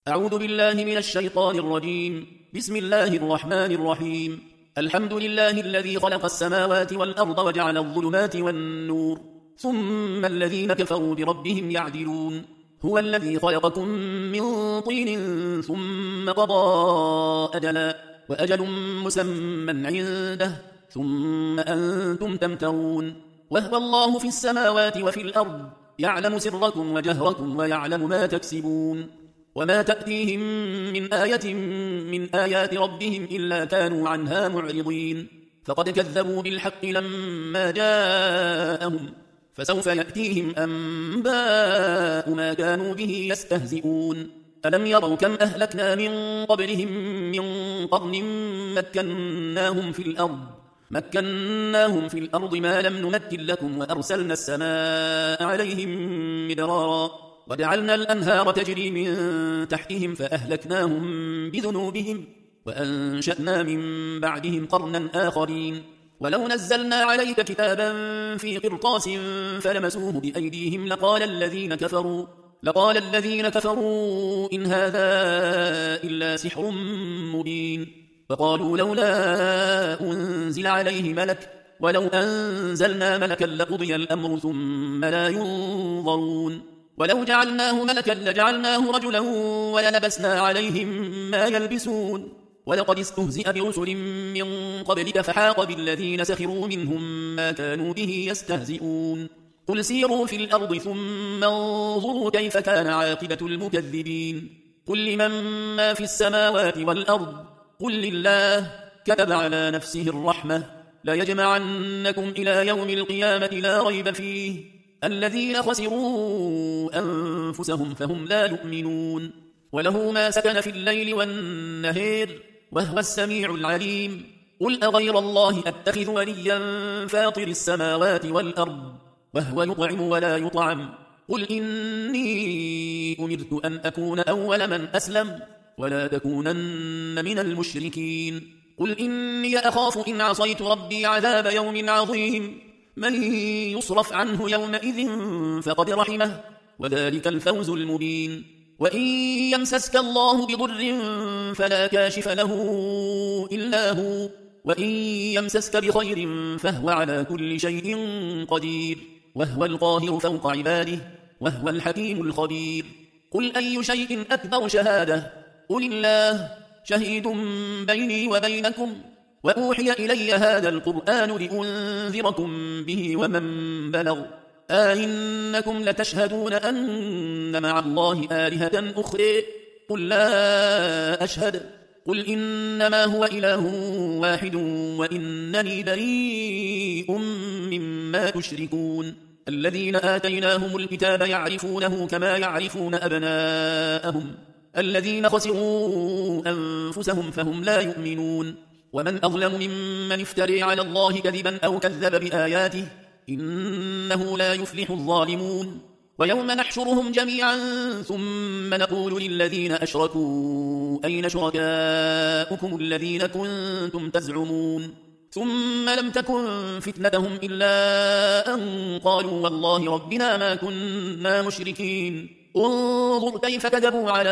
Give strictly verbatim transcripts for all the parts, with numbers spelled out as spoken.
أعوذ بالله من الشيطان الرجيم. بسم الله الرحمن الرحيم. الحمد لله الذي خلق السماوات والأرض وجعل الظلمات والنور ثم الذين كفروا بربهم يعدلون. هو الذي خلقكم من طين ثم قضى أجلا وأجل مسمى عنده ثم أنتم تمترون. وهو الله في السماوات وفي الأرض يعلم سركم وجهركم ويعلم ما تكسبون. وما تأتيهم من آية من آيات ربهم إلا كانوا عنها معرضين. فقد كذبوا بالحق لما جاءهم فسوف يأتيهم أنباء ما كانوا به يستهزئون. ألم يروا كم أهلكنا من قبلهم من قرن مكناهم في الأرض مكناهم في الأرض ما لم نمكن لكم وأرسلنا السماء عليهم مدرارا وجعلنا الأنهار تجري من تحتهم فأهلكناهم بذنوبهم وأنشأنا من بعدهم قرنا آخرين. ولو نزلنا عليك كتابا في قرطاس فلمسوه بأيديهم لقال الذين كفروا لقال الذين كفروا إن هذا إلا سحر مبين. وقالوا لولا أنزل عليه ملك ولو أنزلنا ملكا لقضي الأمر ثم لا ينظرون. ولو جعلناه ملكا لجعلناه رجلا وللبسنا عليهم ما يلبسون. ولقد استهزئ برسل من قبلك فحاق بالذين سخروا منهم ما كانوا به يستهزئون. قل سيروا في الأرض ثم انظروا كيف كان عاقبة المكذبين. قل لمن ما في السماوات والأرض قل لله كتب على نفسه الرحمة ليجمعنكم إلى يوم القيامة لا ريب فيه الذين خسروا أنفسهم فهم لا يؤمنون. وله ما سكن في الليل والنهار وهو السميع العليم. قل أغير الله أتخذ وليا فاطر السماوات والأرض وهو يطعم ولا يطعم. قل إني أمرت أن أكون أول من أسلم ولا تكونن من المشركين. قل إني أخاف إن عصيت ربي عذاب يوم عظيم. من يصرف عنه يومئذ فقد رحمه وذلك الفوز المبين. وإن يمسسك الله بضر فلا كاشف له إلا هو وإن يمسسك بخير فهو على كل شيء قدير وهو القاهر فوق عباده وهو الحكيم الخبير. قل أي شيء أكبر شهادة قل الله شهيد بيني وبينكم وأوحي إلي هذا القرآن لأنذركم به ومن بلغ أئنكم لتشهدون أن مع الله آلهة أخرى قل لا أشهد قل إنما هو إله واحد وإنني بريء مما تشركون. الذين آتيناهم الكتاب يعرفونه كما يعرفون أبناءهم الذين خسروا أنفسهم فهم لا يؤمنون. ومن أظلم ممن افتري على الله كذبا أو كذب بآياته إنه لا يفلح الظالمون. ويوم نحشرهم جميعا ثم نقول للذين أشركوا أين شركاؤكم الذين كنتم تزعمون ثم لم تكن فتنتهم إلا أن قالوا والله ربنا ما كنا مشركين. انظر كيف كذبوا على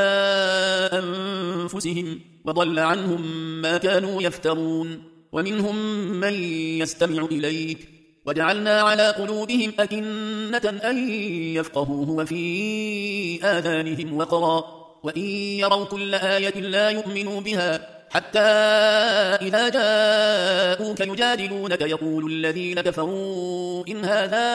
أنفسهم وضل عنهم ما كانوا يفترون. ومنهم من يستمع إليك وجعلنا على قلوبهم أكنة أن يفقهوه وفي آذانهم وقرا وإن يروا كل آية لا يؤمنوا بها حتى إذا جاءوك يجادلونك يقول الذين كفروا إن هذا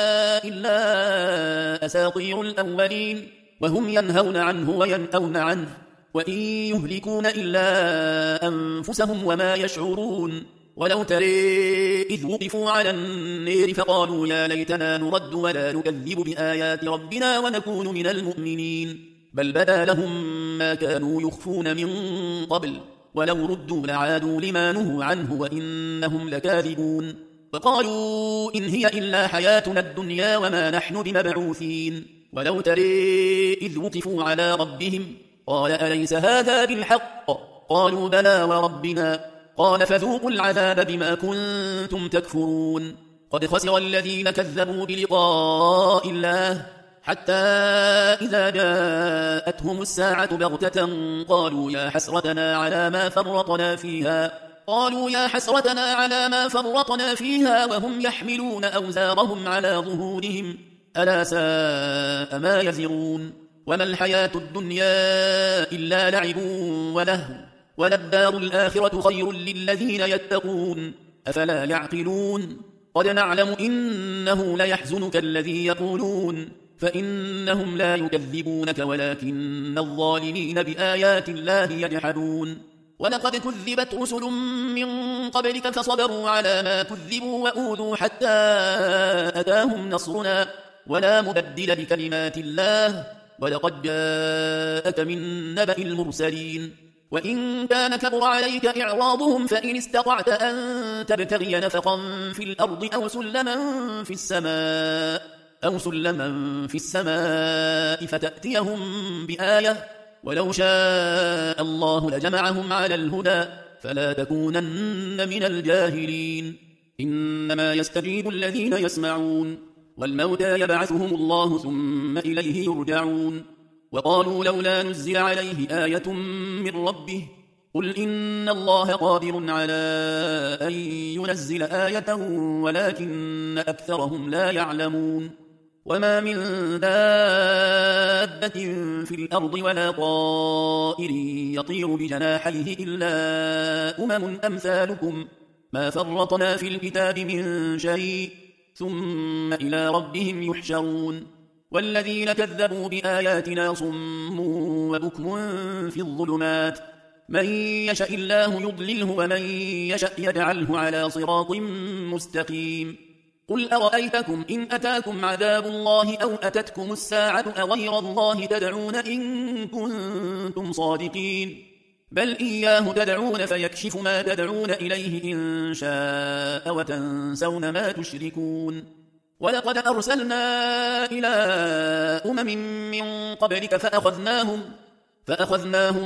إلا أساطير الأولين وهم ينهون عنه وينأون عنه وإن يهلكون إلا أنفسهم وما يشعرون. ولو ترى إذ وقفوا على النار فقالوا يا ليتنا نرد ولا نكذب بآيات ربنا ونكون من المؤمنين بل بدا لهم ما كانوا يخفون من قبل ولو ردوا لعادوا لما نهوا عنه وإنهم لكاذبون. وقالوا إن هي إلا حياتنا الدنيا وما نحن بمبعوثين. ولو ترى إذ وقفوا على ربهم قال أليس هذا بالحق قالوا بلى وربنا قال فذوقوا العذاب بما كنتم تكفرون. قد خسر الذين كذبوا بلقاء الله حتى إذا جاءتهم الساعة بغتة قالوا يا حسرتنا على ما فرطنا فيها قالوا يا حسرتنا على ما فرطنا فيها وهم يحملون أوزارهم على ظهورهم ألا ساء ما يزرون وما الحياة الدنيا إلا لعب ولهو وللدار الآخرة خير للذين يتقون أفلا يعقلون قد نعلم إنه ليحزنك الذي يقولون فإنهم لا يكذبونك ولكن الظالمين بآيات الله يجحدون ولقد كذبت رسل من قبلك فصبروا على ما كذبوا وأوذوا حتى أتاهم نصرنا ولا مبدل لكلمات الله ولقد جاءك من نبأ المرسلين وإن كان كبر عليك إعراضهم فإن استطعت أن تبتغي نفقا في الأرض أو سلما في السماء أو سلما في السماء فتأتيهم بآية ولو شاء الله لجمعهم على الهدى فلا تكونن من الجاهلين إنما يستجيب الذين يسمعون والموتى يبعثهم الله ثم إليه يرجعون وقالوا لولا نزل عليه آية من ربه قل إن الله قادر على أن ينزل آية ولكن أكثرهم لا يعلمون وما من دابة في الأرض ولا طائر يطير بجناحيه إلا أمم أمثالكم ما فرطنا في الكتاب من شيء ثم إلى ربهم يحشرون والذين كذبوا بآياتنا صم وبكم في الظلمات من يشاء الله يضلله ومن يشاء يجعله على صراط مستقيم قل أرأيتكم إن أتاكم عذاب الله أو أتتكم الساعة أغير الله تدعون إن كنتم صادقين بل إياه تدعون فيكشف ما تدعون إليه إن شاء وتنسون ما تشركون ولقد أرسلنا إلى أمم من قبلك فأخذناهم فأخذناهم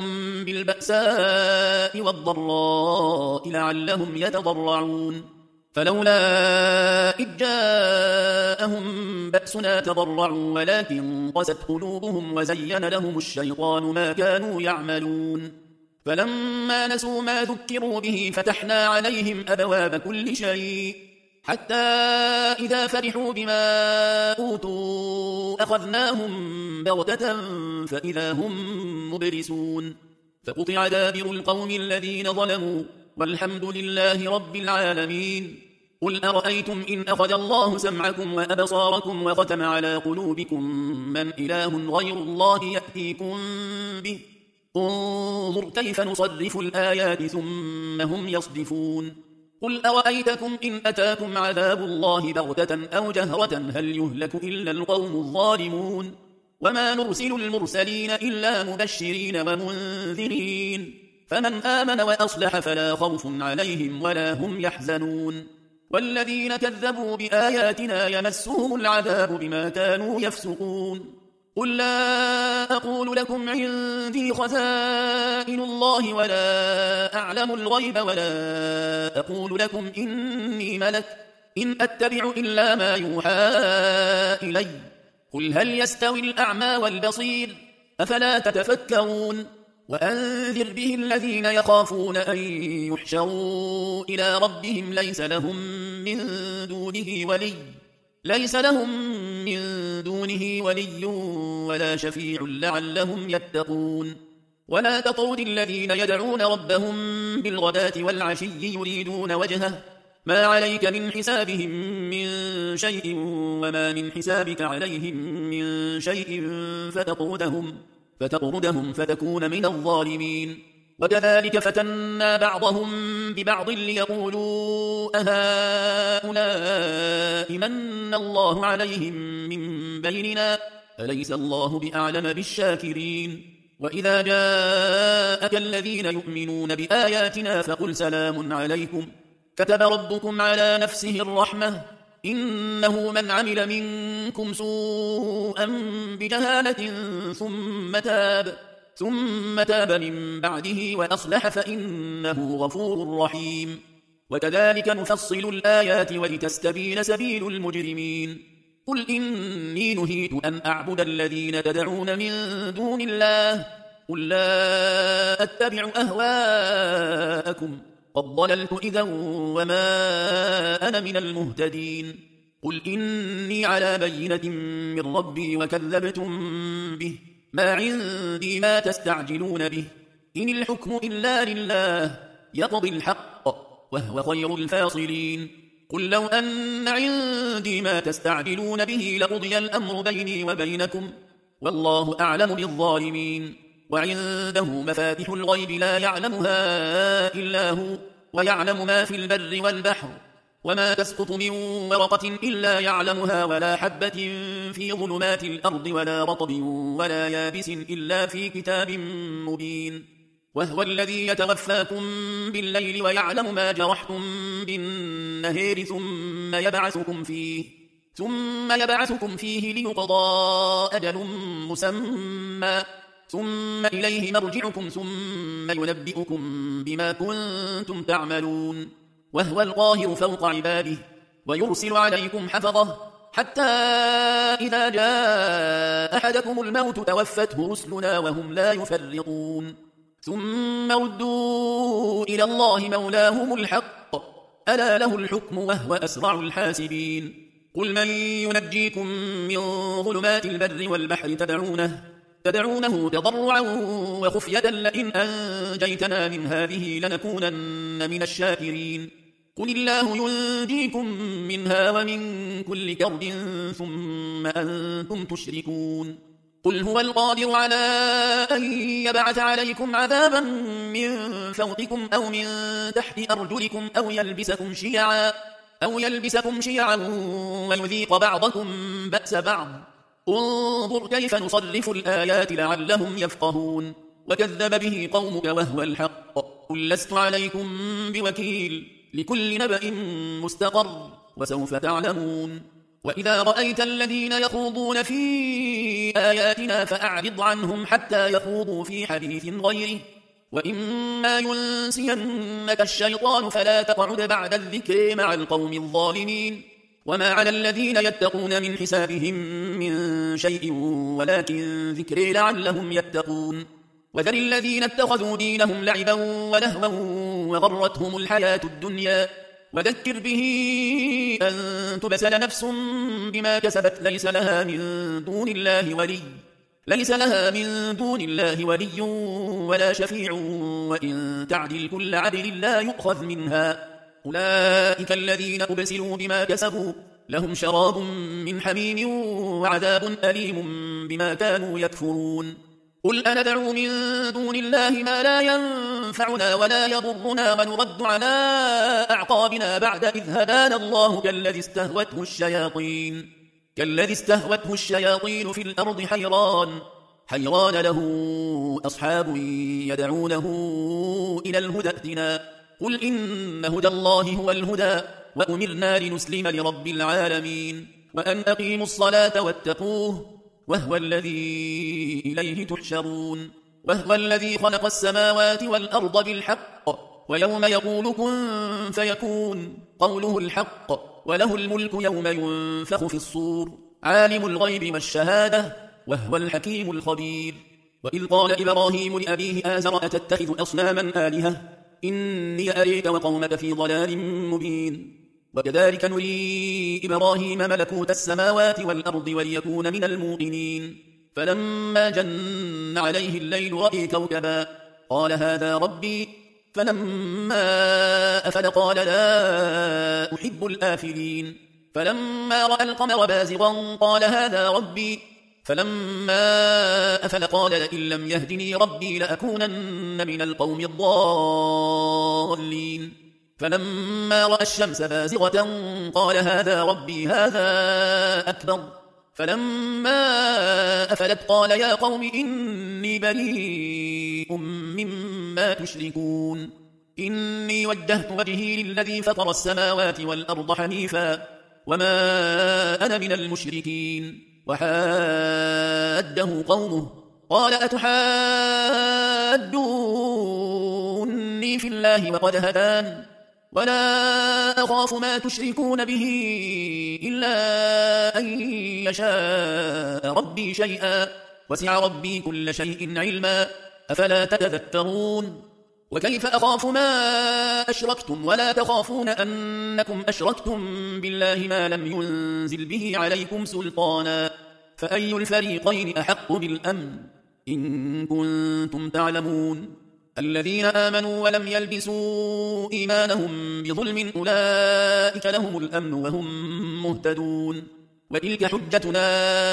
بالبأساء والضراء لعلهم يتضرعون فلولا إذ جاءهم بأسنا تضرعوا ولكن قست قلوبهم وزين لهم الشيطان ما كانوا يعملون فلما نسوا ما ذكروا به فتحنا عليهم أبواب كل شيء حتى إذا فرحوا بما أوتوا أخذناهم بغتة فإذا هم مبلسون فقطع دابر القوم الذين ظلموا والحمد لله رب العالمين قل أرأيتم إن أخذ الله سمعكم وأبصاركم وختم على قلوبكم من إله غير الله يأتيكم به انظر كيف نصرف الآيات ثم هم يصدفون قل أرأيتكم إن أتاكم عذاب الله بغتة أو جهرة هل يهلك إلا القوم الظالمون وما نرسل المرسلين إلا مبشرين ومنذرين فمن آمن وأصلح فلا خوف عليهم ولا هم يحزنون والذين كذبوا بآياتنا يمسهم العذاب بما كانوا يفسقون قل لا أقول لكم عندي خزائن الله ولا أعلم الغيب ولا أقول لكم إني ملك إن أتبع إلا ما يوحى إلي قل هل يستوي الأعمى والبصير أفلا تتفكرون وأنذر به الذين يخافون أن يحشروا إلى ربهم ليس لهم من دونه ولي ليس لهم من دونه ولي ولا شفيع لعلهم يتقون ولا تطرد الذين يدعون ربهم بالغداة والعشي يريدون وجهه ما عليك من حسابهم من شيء وما من حسابك عليهم من شيء فتطردهم فتطردهم فتكون من الظالمين وكذلك فتنا بعضهم ببعض ليقولوا أهؤلاء من الله عليهم من بيننا أليس الله بأعلم بالشاكرين وإذا جاءك الذين يؤمنون بآياتنا فقل سلام عليكم كتب ربكم على نفسه الرحمة إنه من عمل منكم سوءا بجهالة ثم تاب ثم تاب من بعده وأصلح فإنه غفور رحيم وكذلك نفصل الآيات ولتستبين سبيل المجرمين قل إني نهيت أن أعبد الذين تدعون من دون الله قل لا أتبع أهواءكم قد ضللت إذا وما أنا من المهتدين قل إني على بينة من ربي وكذبتم به ما عندي ما تستعجلون به إن الحكم إلا لله يقضي الحق وهو خير الفاصلين قل لو أن عندي ما تستعجلون به لقضي الأمر بيني وبينكم والله أعلم بالظالمين وعنده مفاتح الغيب لا يعلمها إلا هو ويعلم ما في البر والبحر وما تسقط من ورقة إلا يعلمها ولا حبة في ظلمات الأرض ولا رطب ولا يابس إلا في كتاب مبين وهو الذي يتوفاكم بالليل ويعلم ما جرحتم بالنهار ثم يبعثكم فيه ثم يبعثكم فيه ليقضى أجل مسمى ثم إليه مرجعكم ثم ينبئكم بما كنتم تعملون وهو القاهر فوق عباده ويرسل عليكم حفظه حتى إذا جاء أحدكم الموت توفته رسلنا وهم لا يفرطون ثم ردوا إلى الله مولاهم الحق ألا له الحكم وهو أسرع الحاسبين قل من ينجيكم من ظلمات البر والبحر تدعونه تدعونه تضرعا وخفية لئن أنجيتنا من هذه لنكونن من الشاكرين قل الله ينجيكم منها ومن كل كرب ثم أنتم تشركون قل هو القادر على أن يبعث عليكم عذابا من فوقكم أو من تحت أرجلكم أو يلبسكم شيعا أو يلبسكم شيعا ويذيق بعضكم بأس بعض انظر كيف نصرف الآيات لعلهم يفقهون وكذب به قومك وهو الحق قل لست عليكم بوكيل لكل نبأ مستقر وسوف تعلمون وإذا رأيت الذين يخوضون في آياتنا فأعرض عنهم حتى يخوضوا في حديث غيره وإما ينسينك الشيطان فلا تقعد بعد الذكر مع القوم الظالمين وما على الذين يتقون من حسابهم من شيء ولكن ذكر لعلهم يتقون وذر الذين اتخذوا دينهم لعبا ولهوا وغرتهم الحياة الدنيا وذكر به أن تبسل نفس بما كسبت ليس لها من دون الله ولي ليس لها من دون الله ولي ولا شفيع وإن تعدل كل عدل لا يؤخذ منها أولئك الذين أبسلوا بما كسبوا لهم شراب من حميم وعذاب أليم بما كانوا يكفرون قل أندعو من دون الله ما لا ينفعنا ولا يضرنا ونرد على أعقابنا بعد إذ هدانا الله كالذي استهوته الشياطين كالذي استهوته الشياطين في الأرض حيران حيران له أصحاب يدعونه إلى الهدى ائتنا قل إن هدى الله هو الهدى وأمرنا لنسلم لرب العالمين وأن أقيموا الصلاة واتقوه وهو الذي إليه تحشرون وهو الذي خلق السماوات والأرض بالحق ويوم يقول كن فيكون قوله الحق وله الملك يوم ينفخ في الصور عالم الغيب والشهادة وهو الحكيم الخبير وإذ قال إبراهيم لأبيه آزر أتتخذ أصناما آلهة إني أريك وقومك في ضلال مبين وكذلك نري إبراهيم ملكوت السماوات والأرض وليكون من الموقنين فلما جن عليه الليل رأى كوكبا قال هذا ربي فلما أفل قال لا أحب الآفلين فلما رأى القمر بازغا قال هذا ربي فلما أفل قال لئن لم يهدني ربي لأكونن من القوم الضالين فلما رأى الشمس بازغة قال هذا ربي هذا أكبر فلما أفلت قال يا قوم إني بريء مما تشركون إني وجهت وجهي للذي فطر السماوات والأرض حنيفا وما أنا من المشركين وحاده قومه قال أتحاجوني في الله وقد هدان ولا أخاف ما تشركون به إلا أن يشاء ربي شيئا وسع ربي كل شيء علما أفلا تتذكرون وكيف أخاف ما أشركتم ولا تخافون أنكم أشركتم بالله ما لم ينزل به عليكم سلطانا فأي الفريقين أحق بالأمن إن كنتم تعلمون الذين آمنوا ولم يلبسوا إيمانهم بظلم أولئك لهم الأمن وهم مهتدون وتلك حجتنا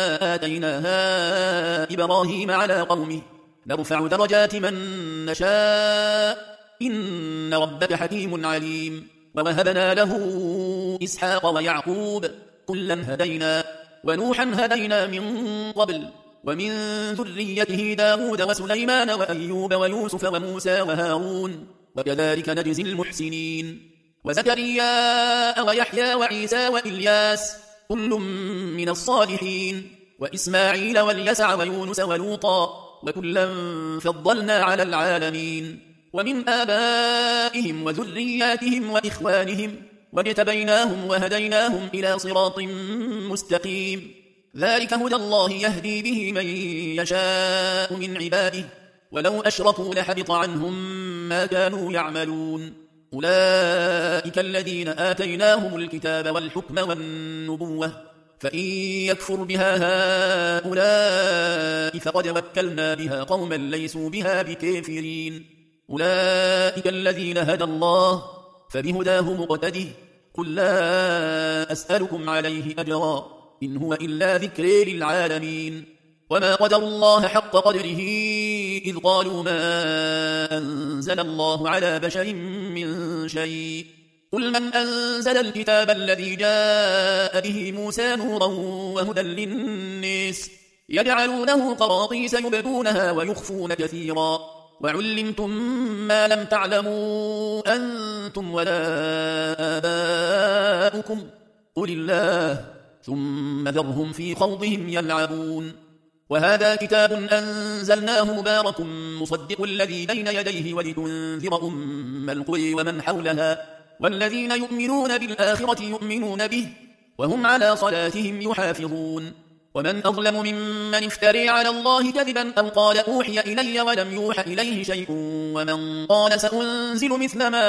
آتيناها إبراهيم على قومه نرفع درجات من نشاء إن ربك حكيم عليم ووهبنا له إسحاق ويعقوب كلا هدينا ونوحا هدينا من قبل ومن ذريته داود وسليمان وأيوب ويوسف وموسى وهارون وكذلك نجزي المحسنين وزكريا ويحيى وعيسى وإلياس كل من الصالحين وإسماعيل واليسع ويونس ولوطا وكلا فضلنا على العالمين ومن آبائهم وذرياتهم وإخوانهم واجتبيناهم وهديناهم إلى صراط مستقيم ذلك هدى الله يهدي به من يشاء من عباده ولو أشركوا لحبط عنهم ما كانوا يعملون أولئك الذين آتيناهم الكتاب والحكم والنبوة فإن يكفر بها هؤلاء فقد وكلنا بها قوما ليسوا بها بكافرين أولئك الذين هدى الله فبهداه مقتده قل لا أسألكم عليه أجرا إن هو إلا ذكر للعالمين وما قدر الله حق قدره إذ قالوا ما أنزل الله على بشر من شيء قل من أنزل الكتاب الذي جاء به موسى نورا وهدى للناس يجعلونه قراطيس يبدونها ويخفون كثيرا وعلمتم ما لم تعلموا أنتم ولا آباؤكم قل الله ثم ذرهم في خوضهم يلعبون وهذا كتاب أنزلناه مبارك مصدق الذي بين يديه ولتنذر أم القرى ومن حولها والذين يؤمنون بالآخرة يؤمنون به وهم على صلاتهم يحافظون ومن أظلم ممن افتري على الله كذبا أو قال أوحي إلي ولم يوحى إليه شيء ومن قال سأنزل مثل ما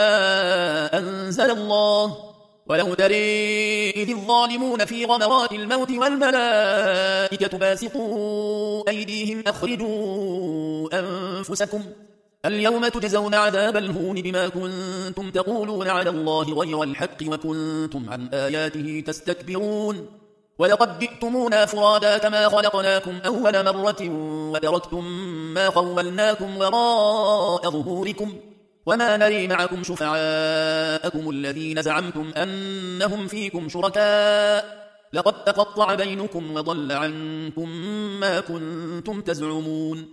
أنزل الله ولو ترى إذ الظالمون في غمرات الموت والملائكة باسطوا أيديهم أخرجوا أنفسكم اليوم تجزون عذاب الهون بما كنتم تقولون على الله غير الحق وكنتم عن آياته تستكبرون ولقد جئتمونا فرادا كما خلقناكم أول مرة وتركتم ما خولناكم وراء ظهوركم وما نري معكم شفعاءكم الذين زعمتم أنهم فيكم شركاء لقد تقطع بينكم وضل عنكم ما كنتم تزعمون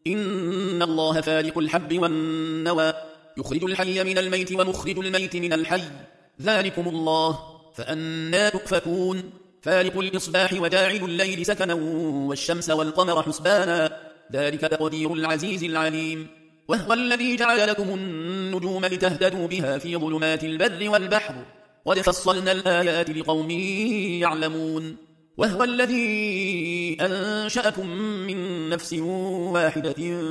إن الله فالق الحب والنوى يخرج الحي من الميت ومخرج الميت من الحي ذلكم الله فأنى تؤفكون فالق الإصباح وجاعل الليل سكنا والشمس والقمر حسبانا ذلك تقدير العزيز العليم وهو الذي جعل لكم النجوم لتهتدوا بها في ظلمات البر والبحر قد فصلنا الآيات لقوم يعلمون وهو الذي أنشأكم من نفس واحدة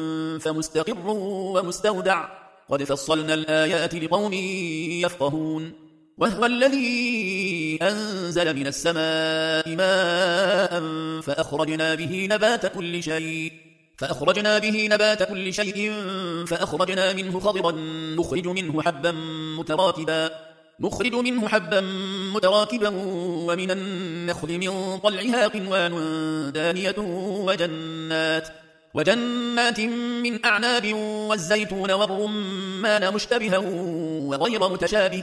فمستقر ومستودع قد فصلنا الآيات لقوم يفقهون وهو الذي أنزل من السماء ماء فأخرجنا به نبات كل شيء فأخرجنا به نبات كل شيء فأخرجنا منه خضرا نخرج منه حبا متراكبا نخرج منه حبا متراكبا ومن النخل من طلعها قنوان دانية وجنات وجنات من أعناب والزيتون والرمان مشتبها وغير متشابه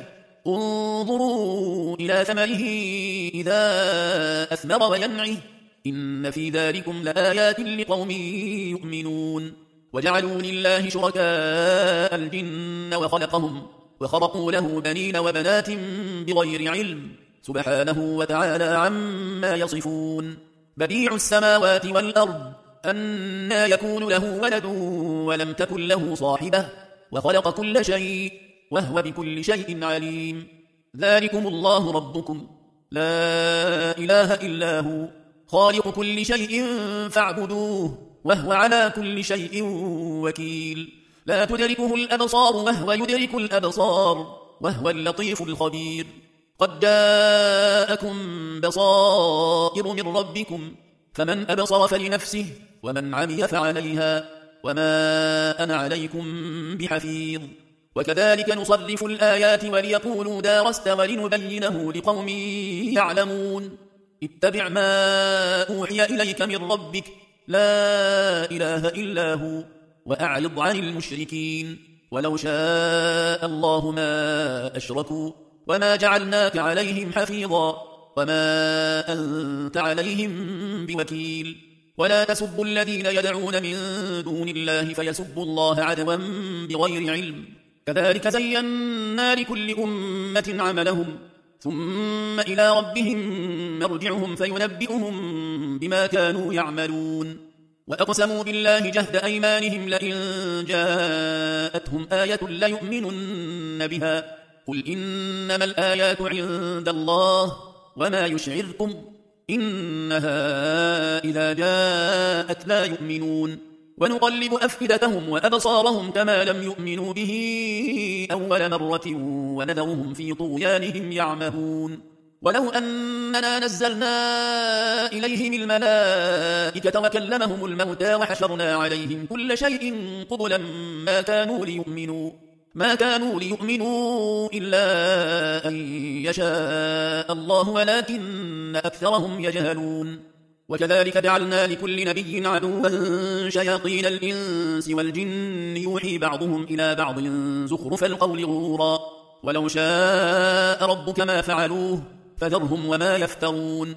انظروا إلى ثمره إذا أثمر وينعه إن في ذلكم لآيات لقوم يؤمنون وجعلوا لله شركاء الجن وخلقهم وخرقوا له بنين وبنات بغير علم سبحانه وتعالى عما يصفون بديع السماوات والأرض أنى يكون له ولد ولم تكن له صاحبة وخلق كل شيء وهو بكل شيء عليم. ذلكم الله ربكم لا إله إلا هو خالق كل شيء فاعبدوه وهو على كل شيء وكيل. لا تدركه الأبصار وهو يدرك الأبصار وهو اللطيف الخبير. قد جاءكم بصائر من ربكم فمن أبصر فلنفسه ومن عمي فعليها وما أنا عليكم بحفيظ. وكذلك نصرف الآيات وليقولوا دارست ولنبينه لقوم يعلمون. اتبع ما أوحي إليك من ربك لا إله إلا هو وأعرض عن المشركين. ولو شاء الله ما أشركوا وما جعلناك عليهم حفيظا وما أنت عليهم بوكيل. ولا تسبوا الذين يدعون من دون الله فيسبوا الله عدوا بغير علم. كذلك زينا لكل أمة عملهم ثم إلى ربهم مرجعهم فينبئهم بما كانوا يعملون. وأقسموا بالله جهد أيمانهم لئن جاءتهم آية ليؤمنن بها قل إنما الآيات عند الله وما يشعركم إنها إذا جاءت لا يؤمنون. ونقلب أفئدتهم وأبصارهم كما لم يؤمنوا به أول مرة ونذرهم في طغيانهم يعمهون. ولو أننا نزلنا إليهم الملائكة وكلمهم الموتى وحشرنا عليهم كل شيء قبلا ما كانوا ليؤمنوا ما كانوا ليؤمنوا إلا أن يشاء الله ولكن أكثرهم يجهلون. وكذلك جعلنا لكل نبي عدوا شياطين الإنس والجن يوحي بعضهم إلى بعض زخرف القول غرورا ولو شاء ربك ما فعلوه فذرهم وما يفترون.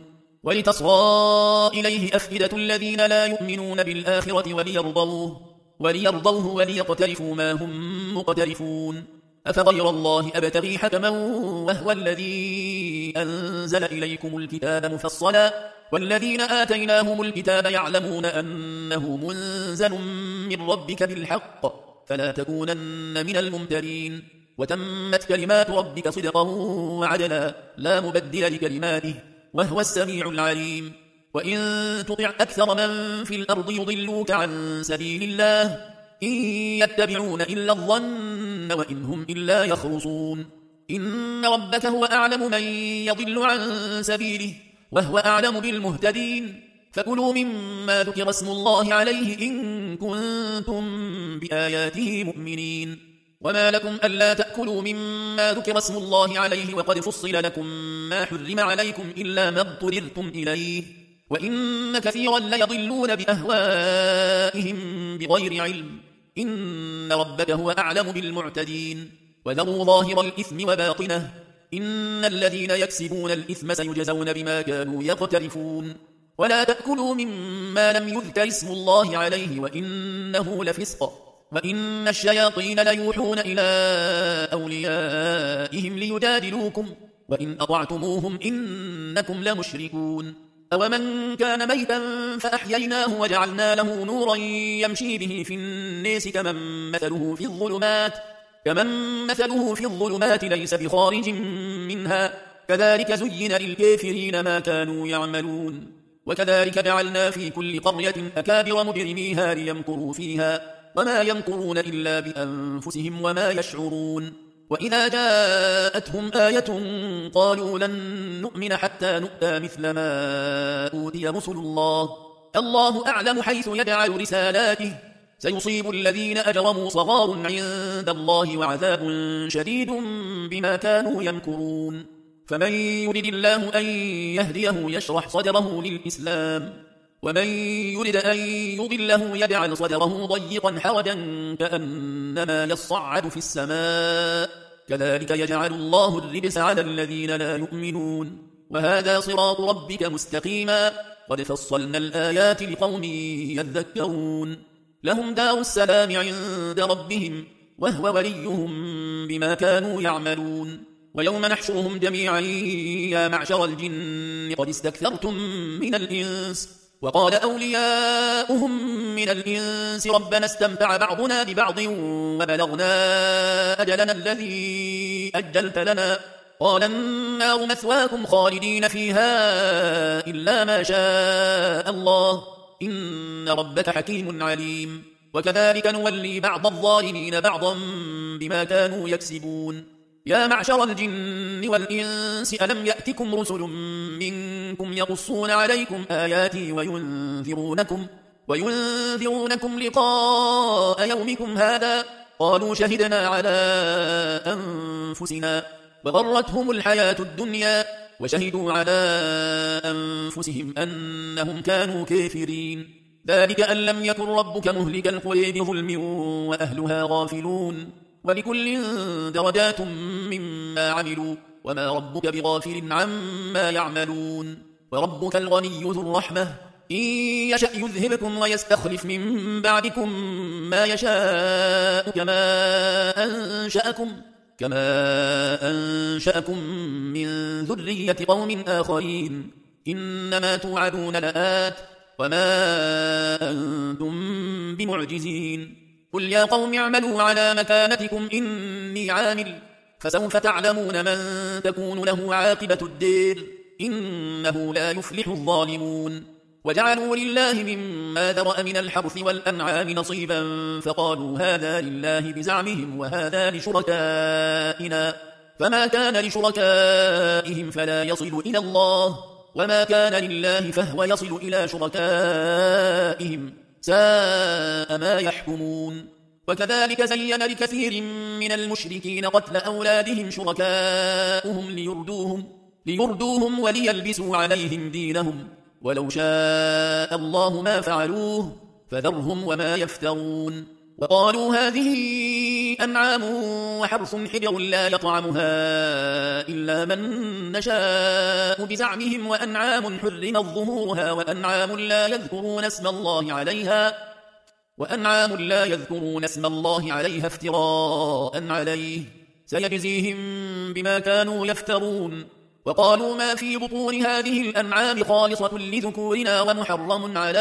ولتصغى إليه أفئدة الذين لا يؤمنون بالآخرة وليرضوه وليرضوه وليقترفوا ما هم مقترفون. أفغير الله أبتغي حكما وهو الذي أنزل إليكم الكتاب مفصلا والذين آتيناهم الكتاب يعلمون أنه منزل من ربك بالحق فلا تكونن من الممترين. وتمت كلمات ربك صدقا وعدلا لا مبدل لكلماته وهو السميع العليم. وإن تطع أكثر من في الأرض يضلوك عن سبيل الله إن يتبعون إلا الظن وإن هم إلا يخرصون. إن ربك هو أعلم من يضل عن سبيله وهو أعلم بالمهتدين. فكلوا مما ذكر اسم الله عليه إن كنتم بآياته مؤمنين. وما لكم ألا تأكلوا مما ذكر اسم الله عليه وقد فصل لكم ما حرم عليكم إلا ما اضطررتم إليه وإن كثيرا ليضلون بأهوائهم بغير علم إن ربك هو أعلم بالمعتدين. وذروا ظاهر الإثم وباطنه إن الذين يكسبون الإثم سيجزون بما كانوا يقترفون. ولا تأكلوا مما لم يذكر اسم الله عليه وإنه لفسق وإن الشياطين ليوحون إلى أوليائهم ليجادلوكم وإن أطعتموهم إنكم لمشركون. أومن كان ميتا فأحييناه وجعلنا له نورا يمشي به في الناس كمن مثله في الظلمات كمن مثله في الظلمات ليس بخارج منها كذلك زين للكافرين ما كانوا يعملون. وكذلك جعلنا في كل قرية أكابر مجرميها ليمكروا فيها وما يمكرون إلا بأنفسهم وما يشعرون. وإذا جاءتهم آية قالوا لن نؤمن حتى نؤتى مثل ما أوتي رسل الله الله أعلم حيث يجعل رسالاته سيصيب الذين أجرموا صغار عند الله وعذاب شديد بما كانوا يمكرون. فمن يرد الله أن يهديه يشرح صدره للإسلام ومن يرد أن يضله يجعل صدره ضيقا حرجا كأنما يصعد في السماء كذلك يجعل الله الرجس على الذين لا يؤمنون. وهذا صراط ربك مستقيما قد فصلنا الآيات لقوم يذكرون. لهم دار السلام عند ربهم وهو وليهم بما كانوا يعملون. ويوم نحشرهم جميعا يا معشر الجن قد استكثرتم من الإنس وقال أولياؤهم من الإنس ربنا استمتع بعضنا ببعض وبلغنا أجلنا الذي أجلت لنا قال النار مثواكم خالدين فيها إلا ما شاء الله إن ربك حكيم عليم وكذلك نولي بعض الظالمين بعضا بما كانوا يكسبون يا معشر الجن والإنس ألم يأتكم رسل منكم يقصون عليكم آياتي وينذرونكم, وينذرونكم لقاء يومكم هذا قالوا شهدنا على أنفسنا وغرتهم الحياة الدنيا وشهدوا على أنفسهم أنهم كانوا كافرين ذلك أن لم يكن ربك مهلك القرى بظلم وأهلها غافلون ولكل درجات مما عملوا وما ربك بغافل عما يعملون وربك الغني ذو الرحمة إن يشأ يذهبكم ويستخلف من بعدكم ما يشاء كما أنشأكم كما أنشأكم من ذرية قوم آخرين إنما توعدون لآت وما أنتم بمعجزين قل يا قوم اعملوا على مكانتكم إني عامل فسوف تعلمون من تكون له عاقبة الدير إنه لا يفلح الظالمون وجعلوا لله مما ذرأ من الحرث والأنعام نصيبا فقالوا هذا لله بزعمهم وهذا لشركائنا فما كان لشركائهم فلا يصل إلى الله وما كان لله فهو يصل إلى شركائهم ساء ما يحكمون وكذلك زين لكثير من المشركين قتل أولادهم شركاؤهم ليردوهم, ليردوهم وليلبسوا عليهم دينهم ولو شاء الله ما فعلوه فذرهم وما يفترون وقالوا هذه أنعام وحرث حجر لا يطعمها إلا من نشاء بزعمهم وأنعام حرمت ظهورها وأنعام لا يذكرون اسم الله عليها وأنعام لا يذكرون اسم الله عليها افتراء عليه سيجزيهم بما كانوا يفترون وقالوا ما في بطون هذه الأنعام خالصة لذكورنا ومحرم على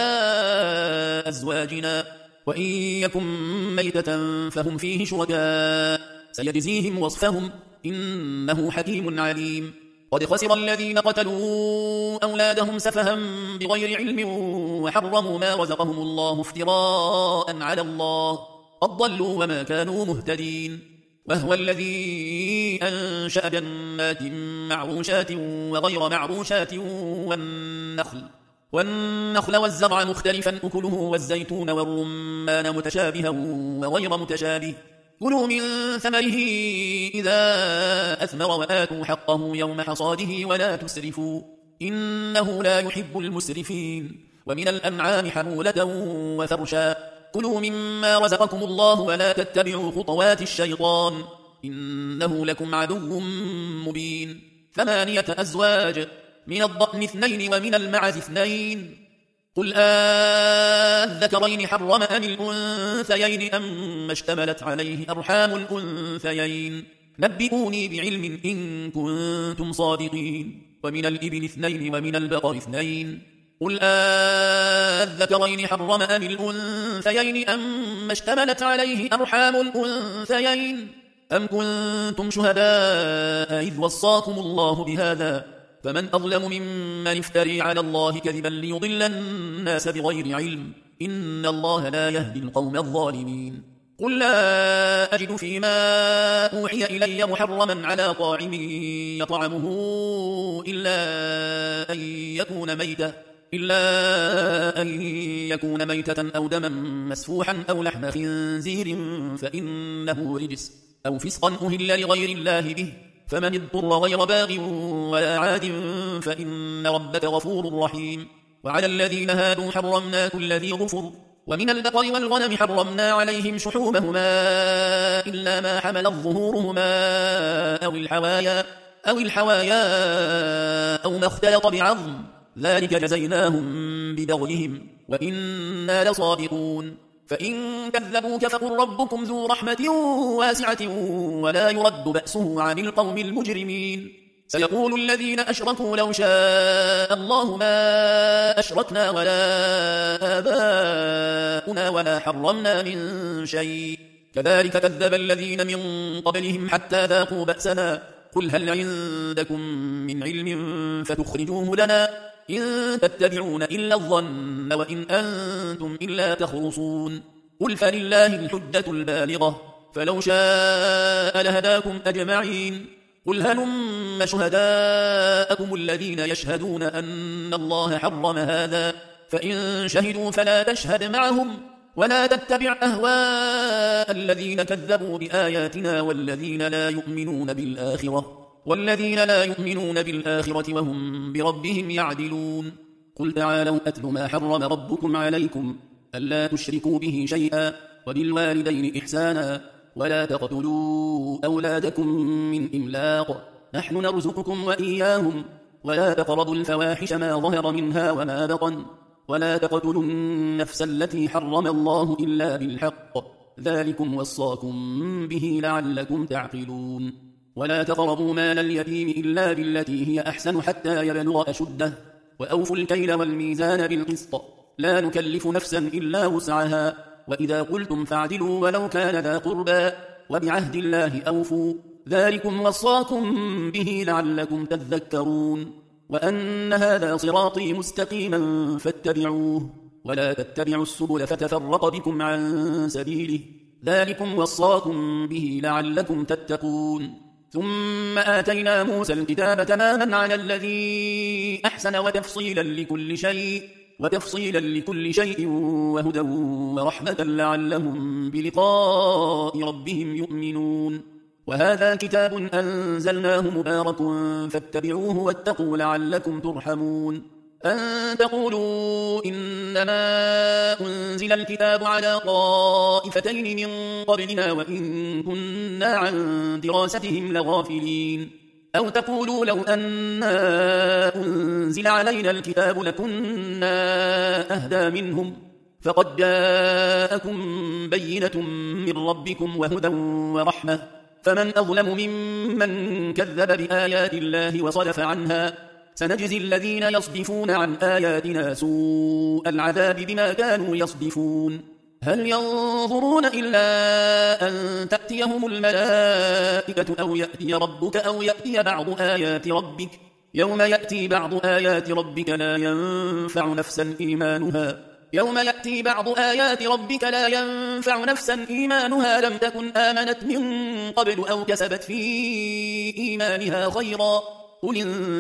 أزواجنا وإن يكن ميتة فهم فيه شركاء سيجزيهم وصفهم إنه حكيم عليم قد خسر الذين قتلوا أولادهم سفها بغير علم وحرموا ما رزقهم الله افتراء على الله قد ضلوا وما كانوا مهتدين وهو الذي أنشأ جنات معروشات وغير معروشات والنخل والنخل والزرع مختلفا أكله والزيتون والرمان متشابها وغير متشابه كلوا من ثمره إذا أثمر وآتوا حقه يوم حصاده ولا تسرفوا إنه لا يحب المسرفين ومن الأنعام حمولة وفرشا كلوا مما رزقكم الله ولا تتبعوا خطوات الشيطان إنه لكم عدو مبين ثمانية أزواج من الضأن اثنين ومن المعز اثنين قل آذكرين حرم أم الأنثيين أم اشتملت عليه أرحام الأنثيين نبئوني بعلم إن كنتم صادقين ومن الإبل اثنين ومن البقر اثنين قل آذكرين حرم أم الأنثيين أم اشتملت عليه أرحام الأنثيين أم كنتم شهداء إذ وصاكم الله بهذا فمن أظلم ممن افتري على الله كذبا ليضل الناس بغير علم إن الله لا يهدي القوم الظالمين قل لا أجد فيما أوحي إلي محرما على طاعم يطعمه إلا أن يكون ميتة إلا أن يكون ميتة أو دما مسفوحا أو لحم خنزير فإنه رجس أو فسقا أهل لغير الله به فمن اضطر غير باغ ولا عاد فإن ربك غفور رحيم وعلى الذين هادوا حرمنا كل ذي ظفر ومن البقر والغنم حرمنا عليهم شحومهما إلا ما حملت ظهورهما أو الحوايا أو الحوايا أو ما اختلط بعظم ذلك جزيناهم ببغيهم وإنا لصادقون فإن كذبوك فقل ربكم ذو رحمة واسعة ولا يرد بأسه عن القوم المجرمين سيقول الذين أشركوا لو شاء الله ما أشركنا ولا آباؤنا ولا حرمنا من شيء كذلك كذب الذين من قبلهم حتى ذاقوا بأسنا قل هل عندكم من علم فتخرجوه لنا إن تتبعون إلا الظن وإن أنتم إلا تخرصون قل فلله الحجة البالغة فلو شاء لهداكم أجمعين قل هلم شهداءكم الذين يشهدون أن الله حرم هذا فإن شهدوا فلا تشهد معهم ولا تتبع أهواء الذين كذبوا بآياتنا والذين لا يؤمنون بالآخرة والذين لا يؤمنون بالآخرة وهم بربهم يعدلون قل تعالوا أتل ما حرم ربكم عليكم ألا تشركوا به شيئا وبالوالدين إحسانا ولا تقتلوا أولادكم من إملاق نحن نرزقكم وإياهم ولا تقربوا الفواحش ما ظهر منها وما بطن ولا تقتلوا النفس التي حرم الله إلا بالحق ذلكم وصاكم به لعلكم تعقلون ولا تقربوا مال اليتيم إلا بالتي هي أحسن حتى يبلغ أشده وأوفوا الكيل والميزان بالقسط لا نكلف نفسا إلا وسعها وإذا قلتم فاعدلوا ولو كان ذا قربى وبعهد الله أوفوا ذلكم وصاكم به لعلكم تذكرون وأن هذا صراطي مستقيما فاتبعوه ولا تتبعوا السبل فتفرق بكم عن سبيله ذلكم وصاكم به لعلكم تتقون ثم آتينا موسى الكتاب تماما على الذي أحسن وتفصيلا لكل شيء وتفصيلا لكل شيء وهدى ورحمة لعلهم بلقاء ربهم يؤمنون وهذا كتاب أنزلناه مبارك فاتبعوه واتقوا لعلكم ترحمون أن تقولوا إنما أنزل الكتاب على طائفتين من قبلنا وإن كنا عن دراستهم لغافلين أو تقولوا لو أنا أنزل علينا الكتاب لكنا أهدى منهم فقد جاءكم بينة من ربكم وهدى ورحمة فمن أظلم ممن كذب بآيات الله وصدف عنها سنجزي الذين يصدفون عن آياتنا سوء العذاب بما كانوا يصدفون هل ينظرون إلا أن تأتيهم الملائكة أو يأتي ربك أو يأتي بعض آيات ربك يوم يأتي بعض آيات ربك لا ينفع نفسا إيمانها يوم يأتي بعض آيات ربك لا ينفع نفسا إيمانها لم تكن آمنت من قبل أو كسبت في إيمانها خيرا قل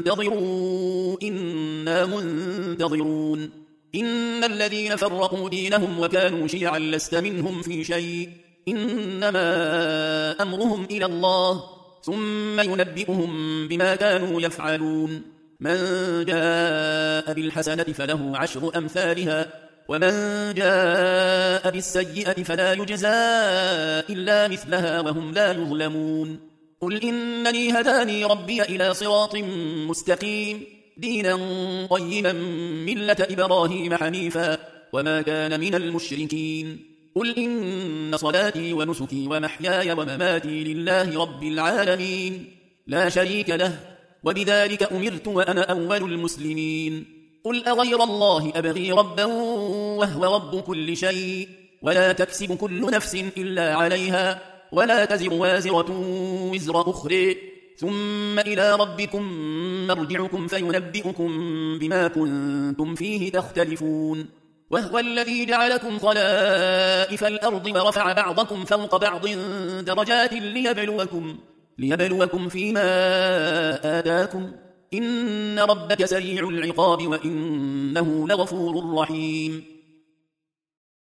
انتظروا إنا منتظرون إن الذين فرقوا دينهم وكانوا شيعا لست منهم في شيء إنما أمرهم إلى الله ثم ينبئهم بما كانوا يفعلون من جاء بالحسنة فله عشر أمثالها ومن جاء بالسيئة فلا يجزى إلا مثلها وهم لا يظلمون قل إنني هداني ربي إلى صراط مستقيم دينا قيما ملة إبراهيم حنيفا وما كان من المشركين قل إن صلاتي ونسكي ومحياي ومماتي لله رب العالمين لا شريك له وبذلك أمرت وأنا أول المسلمين قل أغير الله أبغي ربا وهو رب كل شيء ولا تكسب كل نفس إلا عليها ولا تزر وازرة وزر أخرى ثم إلى ربكم مرجعكم فينبئكم بما كنتم فيه تختلفون وهو الذي جعلكم خلائف الأرض ورفع بعضكم فوق بعض درجات ليبلوكم, ليبلوكم فيما آتاكم إن ربك سريع العقاب وإنه لغفور رحيم